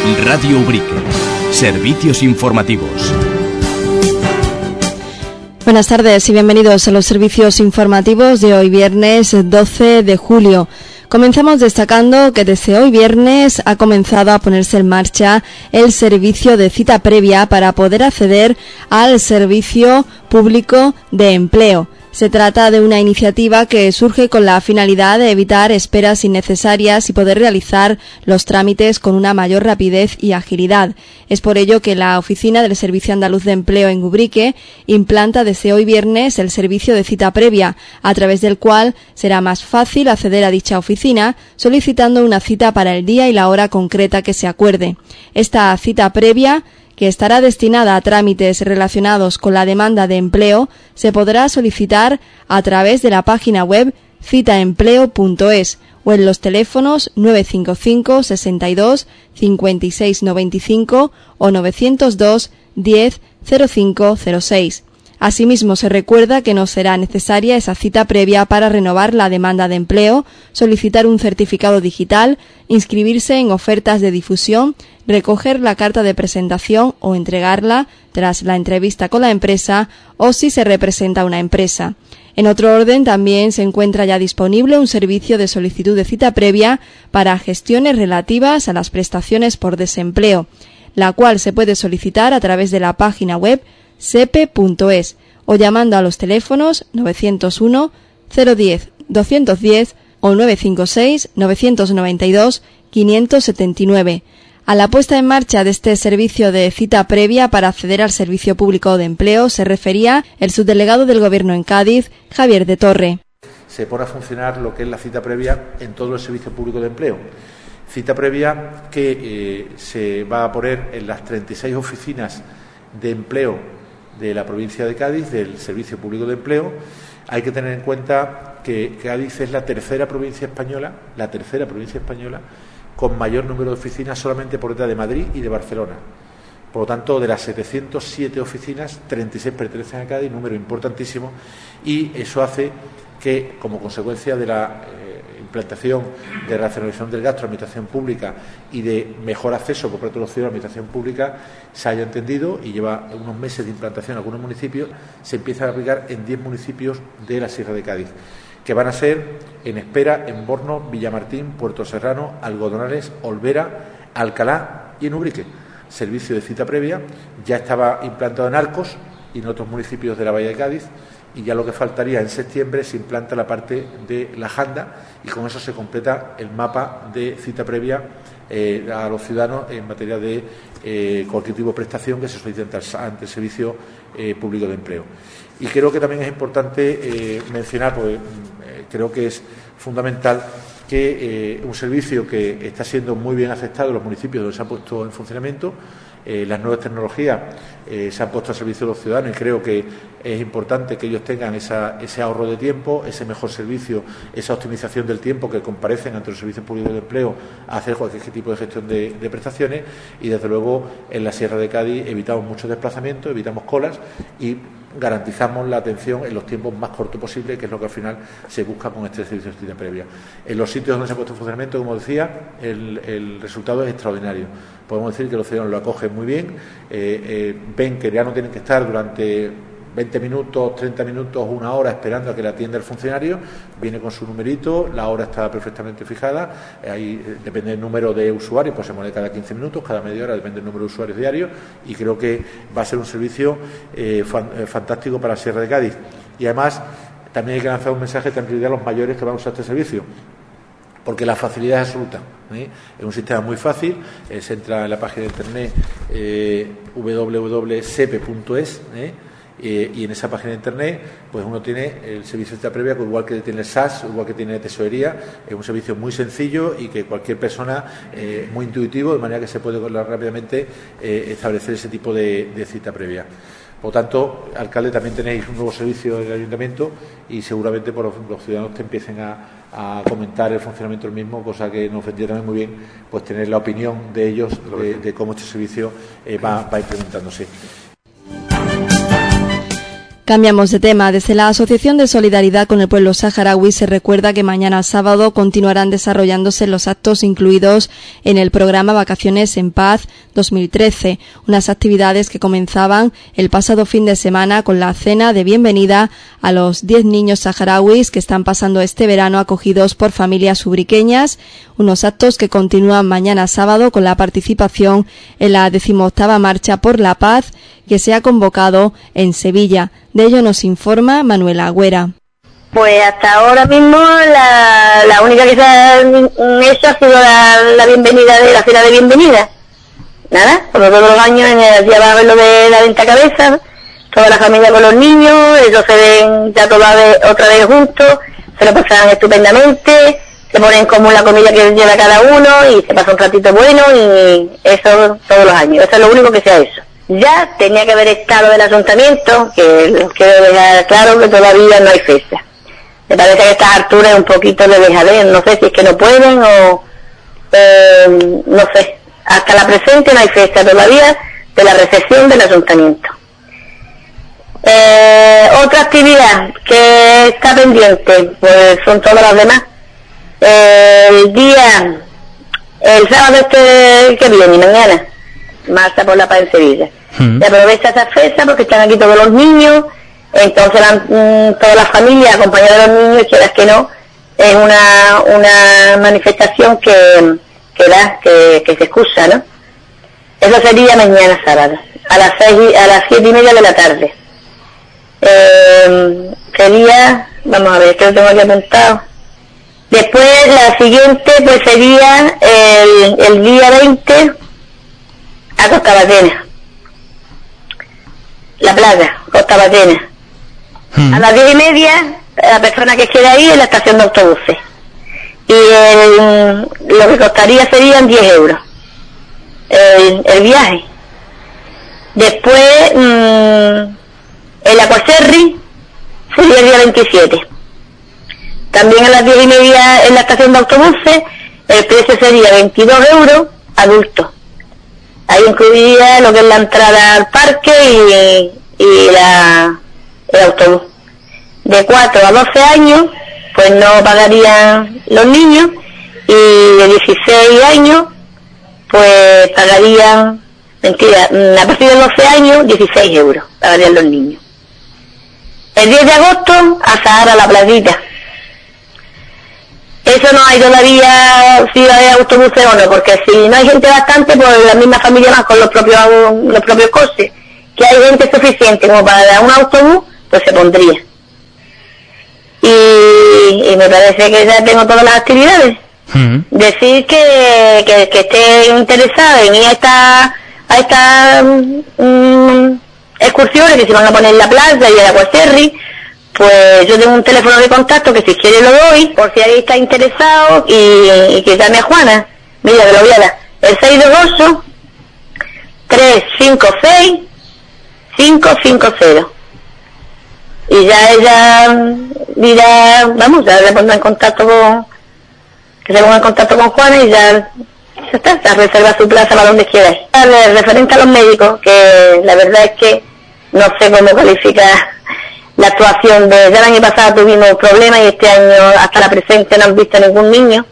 Radio Ubrique. Servicios informativos. Buenas tardes y bienvenidos a los servicios informativos de hoy viernes 12 de julio. Comenzamos destacando que desde hoy viernes ha comenzado a ponerse en marcha el servicio de cita previa para poder acceder al servicio público de empleo. Se trata de una iniciativa que surge con la finalidad de evitar esperas innecesarias y poder realizar los trámites con una mayor rapidez y agilidad. Es por ello que la Oficina del Servicio Andaluz de Empleo en Ubrique implanta desde hoy viernes el servicio de cita previa, a través del cual será más fácil acceder a dicha oficina solicitando una cita para el día y la hora concreta que se acuerde. Esta cita previa, que estará destinada a trámites relacionados con la demanda de empleo, se podrá solicitar a través de la página web citaempleo.es o en los teléfonos 955 62 56 95 o 902 10 05 06. Asimismo, se recuerda que no será necesaria esa cita previa para renovar la demanda de empleo, solicitar un certificado digital, inscribirse en ofertas de difusión, recoger la carta de presentación o entregarla tras la entrevista con la empresa o si se representa una empresa. En otro orden, también se encuentra ya disponible un servicio de solicitud de cita previa para gestiones relativas a las prestaciones por desempleo, la cual se puede solicitar a través de la página web sepe.es o llamando a los teléfonos 901 010 210 o 956 992 579. A la puesta en marcha de este servicio de cita previa para acceder al servicio público de empleo se refería el subdelegado del Gobierno en Cádiz, Javier de Torre. Se pone a funcionar lo que es la cita previa en todo el servicio público de empleo. Cita previa que se va a poner en las 36 oficinas de empleo de la provincia de Cádiz, del Servicio Público de Empleo. Hay que tener en cuenta que Cádiz es la tercera provincia española con mayor número de oficinas, solamente por detrás de Madrid y de Barcelona. Por lo tanto, de las 707 oficinas, 36 pertenecen a Cádiz, número importantísimo, y eso hace que, como consecuencia de la implantación de racionalización del gasto de la administración pública y de mejor acceso por parte de los ciudadanos a la administración pública, se haya entendido, y lleva unos meses de implantación en algunos municipios, se empieza a aplicar en 10 municipios de la Sierra de Cádiz, que van a ser en Espera, en Borno, Villamartín, Puerto Serrano, Algodonales, Olvera, Alcalá y en Ubrique. Servicio de cita previa ya estaba implantado en Arcos y en otros municipios de la Bahía de Cádiz, y ya lo que faltaría en septiembre se implanta la parte de la Janda, y con eso se completa el mapa de cita previa a los ciudadanos en materia de cualquier tipo de prestación que se solicite ante el Servicio Público de Empleo. Y creo que también es importante mencionar, porque creo que es fundamental, que un servicio que está siendo muy bien aceptado en los municipios donde se ha puesto en funcionamiento. Las nuevas tecnologías se han puesto al servicio de los ciudadanos, y creo que es importante que ellos tengan ese ahorro de tiempo, ese mejor servicio, esa optimización del tiempo que comparecen ante los servicios públicos de empleo a hacer cualquier tipo de gestión de prestaciones. Y desde luego en la Sierra de Cádiz evitamos muchos desplazamientos, evitamos colas y garantizamos la atención en los tiempos más cortos posibles, que es lo que al final se busca con este servicio de cita previa. En los sitios donde se ha puesto en funcionamiento, como decía, el resultado es extraordinario. Podemos decir que los ciudadanos lo acogen muy bien, ven que ya no tienen que estar durante 20 minutos, 30 minutos, una hora esperando a que le atienda el funcionario. Viene con su numerito, la hora está perfectamente fijada, ahí depende del número de usuarios, pues se mueve cada 15 minutos, cada media hora, depende del número de usuarios diarios, y creo que va a ser un servicio fantástico para la Sierra de Cádiz. Y además también hay que lanzar un mensaje de tranquilidad a los mayores que van a usar este servicio, porque la facilidad es absoluta. Es un sistema muy fácil, se entra en la página de internet www.sepe.es, y en esa página de internet pues uno tiene el servicio de cita previa, igual que tiene el SAS, igual que tiene tesorería. Es un servicio muy sencillo y que cualquier persona, muy intuitivo, de manera que se puede rápidamente establecer ese tipo de cita previa. Por lo tanto, alcalde, también tenéis un nuevo servicio del ayuntamiento, y seguramente por los ciudadanos te empiecen a comentar el funcionamiento del mismo, cosa que nos vendría también muy bien pues tener la opinión de ellos de cómo este servicio va implementándose. Cambiamos de tema. Desde la Asociación de Solidaridad con el Pueblo Saharaui se recuerda que mañana sábado continuarán desarrollándose los actos incluidos en el programa Vacaciones en Paz 2013, unas actividades que comenzaban el pasado fin de semana con la cena de bienvenida a los 10 niños saharauis que están pasando este verano acogidos por familias ubriqueñas, unos actos que continúan mañana sábado con la participación en la 18ª Marcha por la Paz que se ha convocado en Sevilla. De ello nos informa Manuela Agüera. Pues hasta ahora mismo la única que se ha hecho ha sido la bienvenida de la cena de bienvenida. Nada, como todos los años ya va a haber lo de la venta cabeza, toda la familia con los niños, ellos se ven ya otra vez juntos, se lo pasan estupendamente, se ponen en común la comida que lleva cada uno y se pasa un ratito bueno y eso todos los años. Eso es lo único que se ha hecho. Ya tenía que haber estado del ayuntamiento, que quiero dejar claro que todavía no hay fecha. Me parece que a estas alturas es un poquito de dejadez, no sé si es que no pueden o no sé. Hasta la presente no hay fecha todavía de la recepción del ayuntamiento. Otra actividad que está pendiente, pues son todas las demás. El sábado que viene, mañana, marcha por la Paz en Sevilla. Se aprovecha esa fecha porque están aquí todos los niños, entonces toda la familia acompañada de los niños, quieras que no, es una manifestación que se excusa, ¿no? Eso sería mañana sábado, a las 7:30 de la tarde. Sería, vamos a ver, que lo tengo aquí apuntado. Después la siguiente pues sería el día 20 a Costa Batena. La playa, Costa Batena. A las 10:30, la persona que quede ahí en la estación de autobuses. Y lo que costaría serían 10 euros. El viaje. Después, el Aquaserri sería el día 27. También a las 10:30 en la estación de autobuses, el precio sería 22 euros adulto. Ahí incluiría lo que es la entrada al parque y el autobús. De 4 a 12 años, pues no pagarían los niños, y de 16 años, pues pagarían, a partir de 12 años, 16 euros pagarían los niños. El 10 de agosto, a Sahara, la playita. Eso no hay todavía si hay autobuses o no, porque si no hay gente bastante, pues la misma familia más con los propios coches, que hay gente suficiente como para dar un autobús, pues se pondría. Y me parece que ya tengo todas las actividades. Decir que esté interesado en ir a estas excursiones que se van a poner en la playa y en la Aquaserri, pues yo tengo un teléfono de contacto que si quiere lo doy, por si ahí está interesado, y que llame a Juana. Mira, que lo voy a dar. El 628-356-550. Y ya ella dirá, vamos, ya le pondrá en contacto que se ponga en contacto con Juana y ya está, ya reserva su plaza para donde quiera ir. Referente a los médicos, que la verdad es que no sé cómo calificar la actuación ya el año pasado tuvimos problemas y este año hasta la presente no han visto ningún niño.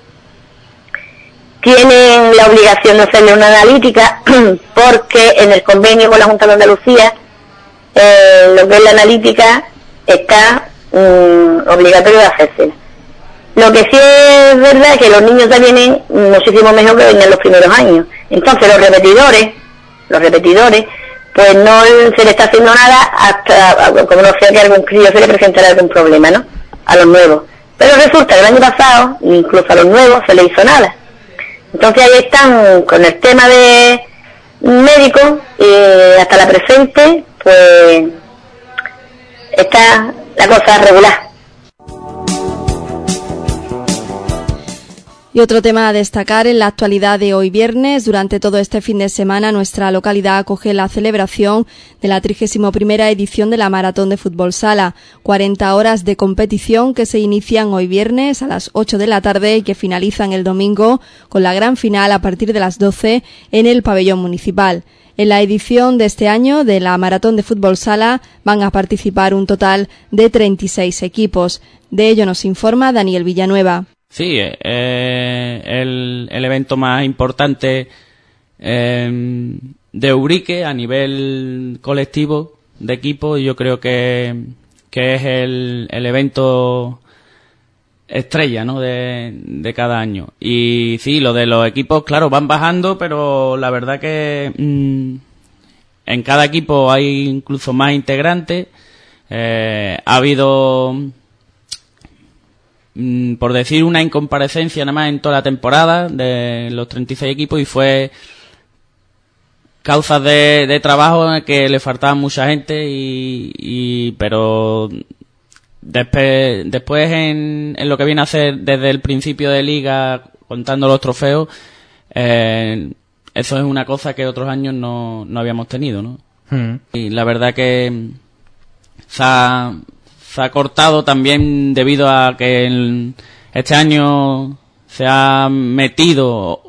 Tienen la obligación de hacerle una analítica porque en el convenio con la Junta de Andalucía lo que es la analítica está obligatorio de hacerse. Lo que sí es verdad es que los niños ya vienen muchísimo mejor que venían los primeros años. Entonces los repetidores pues no se le está haciendo nada hasta, como no sea que a algún crío se le presentará algún problema, ¿no? A los nuevos. Pero resulta que el año pasado, incluso a los nuevos, se le hizo nada. Entonces ahí están con el tema de médicos, hasta la presente, pues está la cosa regular. Y Y otro tema a destacar en la actualidad de hoy viernes. Durante todo este fin de semana nuestra localidad acoge la celebración de la 31ª edición de la Maratón de Fútbol Sala. 40 horas de competición que se inician hoy viernes a las 8 de la tarde y que finalizan el domingo con la gran final a partir de las 12 en el pabellón municipal. En la edición de este año de la Maratón de Fútbol Sala van a participar un total de 36 equipos. De ello nos informa Daniel Villanueva. Sí, el evento más importante de Ubrique a nivel colectivo de equipo. Yo creo que es el evento estrella, ¿no?, de cada año. Y sí, lo de los equipos, claro, van bajando, pero la verdad que en cada equipo hay incluso más integrantes. Ha habido, por decir, una incomparecencia nada más en toda la temporada de los 36 equipos, y fue causas de trabajo en que le faltaba mucha gente, pero después en lo que viene a ser desde el principio de liga, contando los trofeos, eso es una cosa que otros años no habíamos tenido, ¿no? Y la verdad que se ha cortado también debido a que este año se ha metido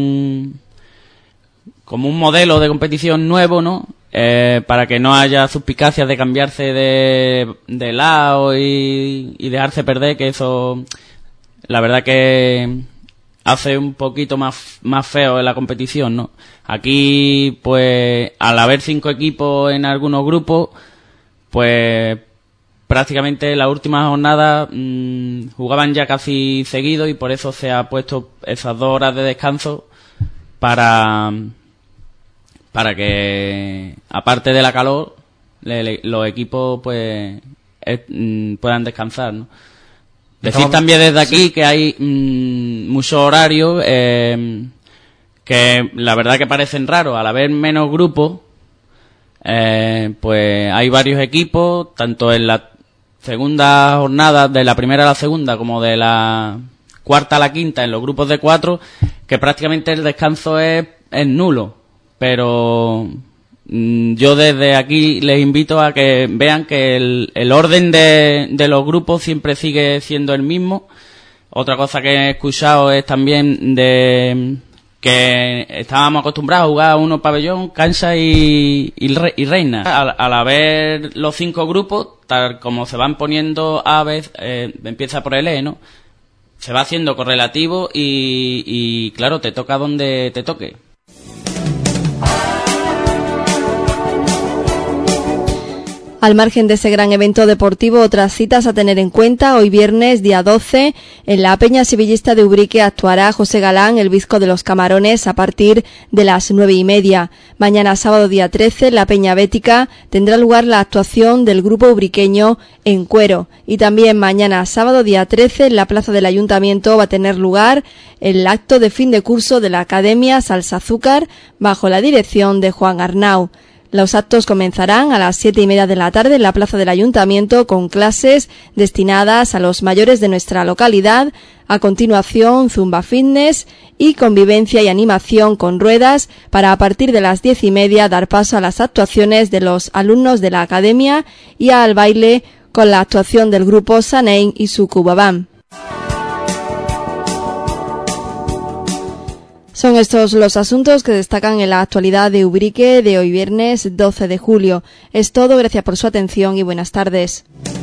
como un modelo de competición nuevo, ¿no? Para que no haya suspicacias de cambiarse de lado y dejarse perder, que eso la verdad que hace un poquito más feo en la competición, ¿no? Aquí, pues, al haber 5 equipos en algunos grupos, pues prácticamente la última jornada jugaban ya casi seguidos, y por eso se ha puesto esas 2 horas de descanso para que, aparte de la calor, los equipos pues puedan descansar, ¿no? Decir también desde aquí que hay muchos horarios que la verdad que parecen raros. Al haber menos grupos, pues hay varios equipos, tanto en la segunda jornada, de la primera a la segunda, como de la cuarta a la quinta, en los grupos de 4, que prácticamente el descanso es nulo. Pero yo desde aquí les invito a que vean que el orden de los grupos siempre sigue siendo el mismo. Otra cosa que he escuchado es también de que estábamos acostumbrados a jugar a uno pabellón, Kansas y Reina. Al haber los 5 grupos, tal como se van poniendo aves, empieza por el E, ¿no? Se va haciendo correlativo y claro, te toca donde te toque. Al margen de ese gran evento deportivo, otras citas a tener en cuenta. Hoy viernes, día 12, en la Peña Sevillista de Ubrique actuará José Galán, el Bizco de los Camarones, a partir de las 9:30. Mañana, sábado, día 13, en la Peña Bética tendrá lugar la actuación del grupo ubriqueño En Cuero. Y también mañana, sábado, día 13, en la Plaza del Ayuntamiento va a tener lugar el acto de fin de curso de la Academia Salsa Azúcar, bajo la dirección de Juan Arnau. Los actos comenzarán a las 7:30 de la tarde en la plaza del Ayuntamiento, con clases destinadas a los mayores de nuestra localidad. A continuación, zumba fitness y convivencia y animación con ruedas, para a partir de las 10:30 dar paso a las actuaciones de los alumnos de la academia y al baile con la actuación del grupo Sanein y su Cubabam. Son estos los asuntos que destacan en la actualidad de Ubrique de hoy viernes 12 de julio. Es todo, gracias por su atención y buenas tardes.